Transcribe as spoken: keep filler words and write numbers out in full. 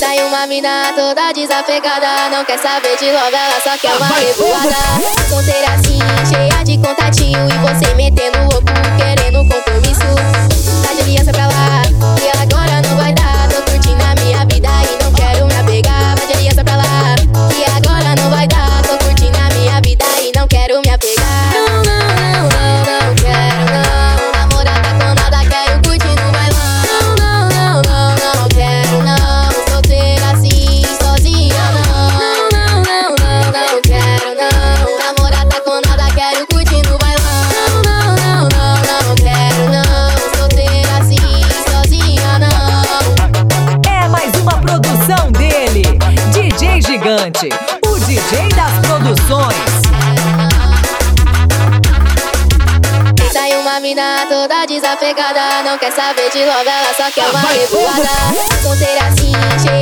Sai uma mina toda desapegada, não quer saber de novela, só quer uma revoada. Solteira assim, cheia de contatinho, e você metendo louco, querendo compromisso. Tá de aliança pra lá, e agora não vai dar. Tô curtindo a minha vida e não quero me apegar. Vai de aliança pra lá, e agora não vai dar. Tô curtindo a minha vida e não quero me apegar. Não, não, não, não, não quero não. Namorada com nada, quero curtir no bailão. Não, não, não, não, não quero não. Solteira assim, sozinha não. Não, não, não, não, não quero não. Namorada com nada, quero curtir no bailão. Não, não, não, não, não quero não. Solteira assim, sozinha não. É mais uma produção dele, D J Gigante, o D J das produções. Sai uma mina toda desapegada, não quer saber de novela, só quer uma revoada. Solteira assim, cheia